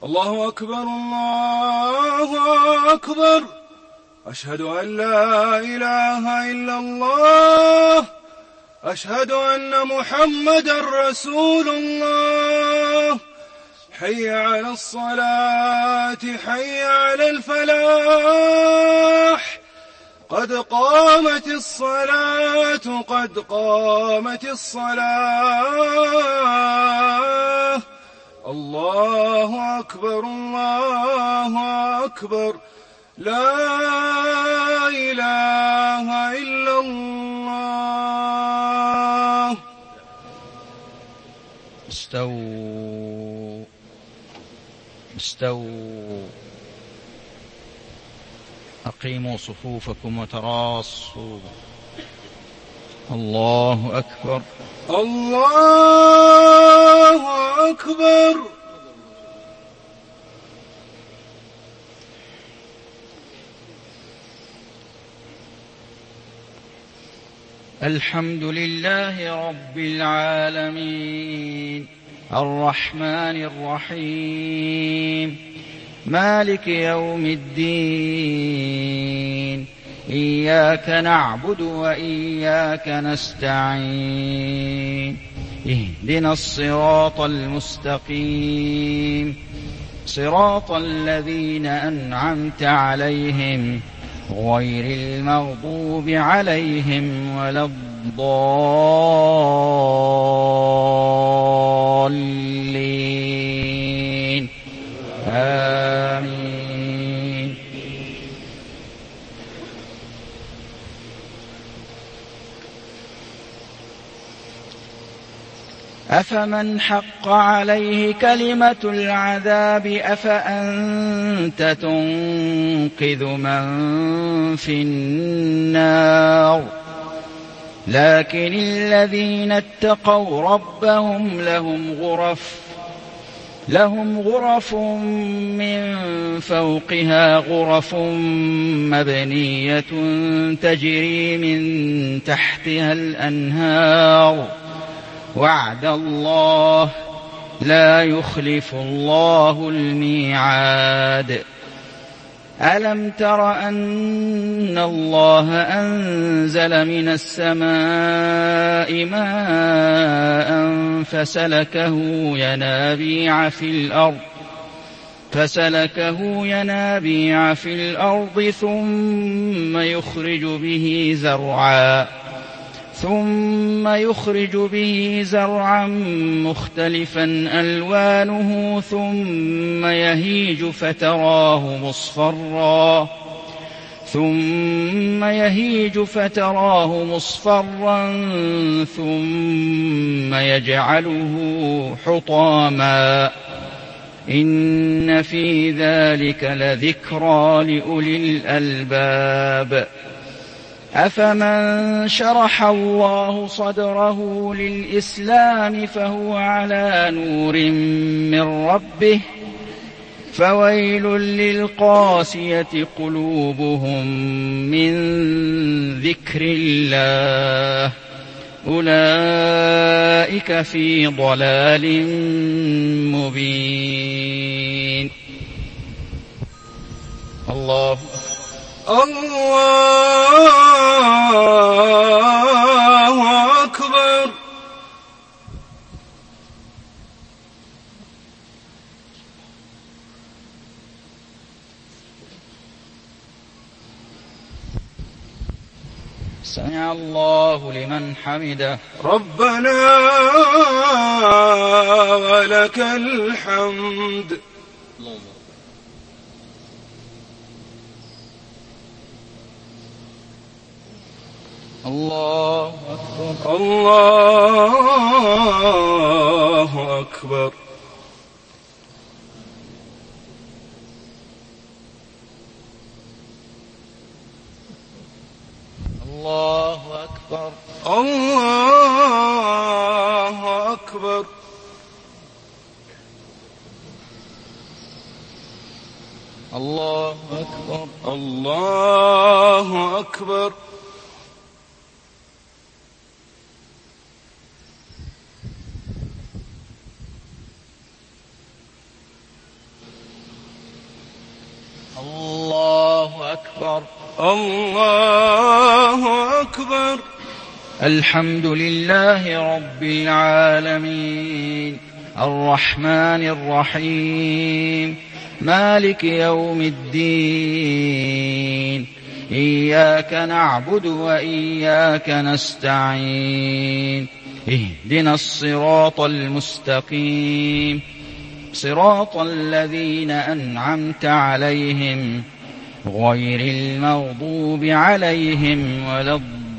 الله أكبر الله أكبر. أشهد أن لا إله إلا الله. أشهد أن محمدا رسول الله. حي على الصلاة حي على الفلاح. قد قامت الصلاة قد قامت الصلاة. الله أكبر الله أكبر. لا إله إلا الله. استووا استووا. أقيموا صفوفكم وتراصوا. الله أكبر الله أكبر. الحمد لله رب العالمين الرحمن الرحيم مالك يوم الدين. إياك نعبد وإياك نستعين. اهدنا الصراط المستقيم صراط الذين أنعمت عليهم غير المغضوب عليهم ولا الضالين. آمين. أفمن حق عليه كلمة العذاب أفأنت تنقذ من في النار. لكن الذين اتقوا ربهم لهم غرف من فوقها غرف مبنية تجري من تحتها الأنهار. وعد الله لا يخلف الله الميعاد. ألم تر أن الله أنزل من السماء ماء فسلكه ينابيع في الأرض ثم يخرج به زرعا مختلفا ألوانه ثم يهيج فتراه مصفرا ثم يجعله حطاما. إن في ذلك لذكرى لأولي الألباب. أفمن شرح الله صدره للإسلام فهو على نور من ربه فويل للقاسية قلوبهم من ذكر الله أولئك في ضلال مبين. الله أكبر. سمع الله لمن حمده. ربنا ولك الحمد. الله أكبر الله أكبر. الله أكبر الله أكبر. الله أكبر الله أكبر. الله أكبر. الحمد لله رب العالمين، الرحمن الرحيم، مالك يوم الدين، إياك نعبد وإياك نستعين، اهدنا الصراط المستقيم، صراط الذين أنعمت عليهم غير المغضوب عليهم ولا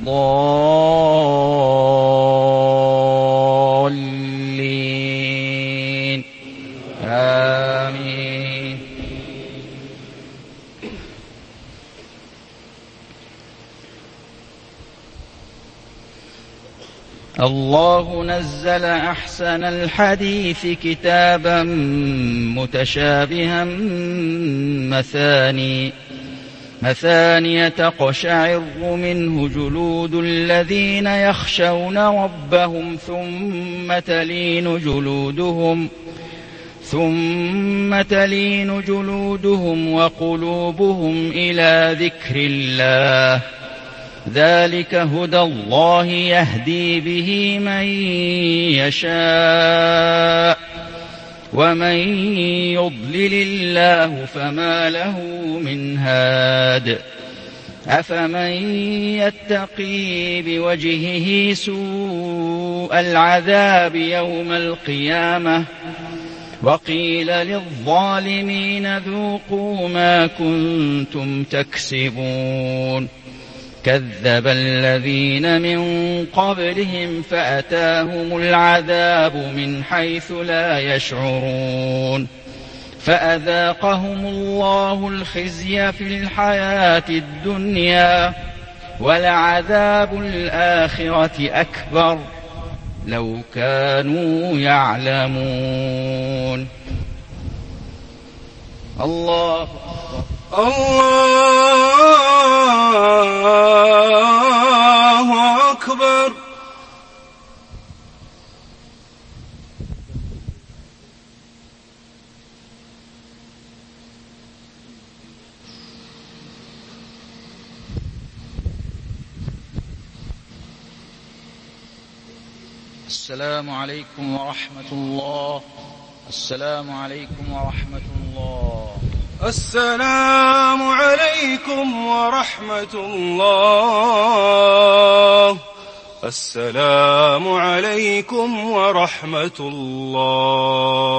الضالين، آمين. الله نزل أحسن الحديث كتابا متشابها مثانية تقشعر منه جلود الذين يخشون ربهم ثم تلين جلودهم وقلوبهم إلى ذكر الله، ذلك هدى الله يهدي به من يشاء، ومن يضلل الله فما له من هاد. أفمن يتقي بوجهه سوء العذاب يوم القيامة وقيل للظالمين ذوقوا ما كنتم تكسبون. كذب الذين من قبلهم فأتاهم العذاب من حيث لا يشعرون، فأذاقهم الله الخزي في الحياة الدنيا ولعذاب الآخرة أكبر لو كانوا يعلمون. الله أكبر. السلام عليكم ورحمة الله. السلام عليكم ورحمة الله. السلام عليكم ورحمة الله. السلام عليكم ورحمة الله.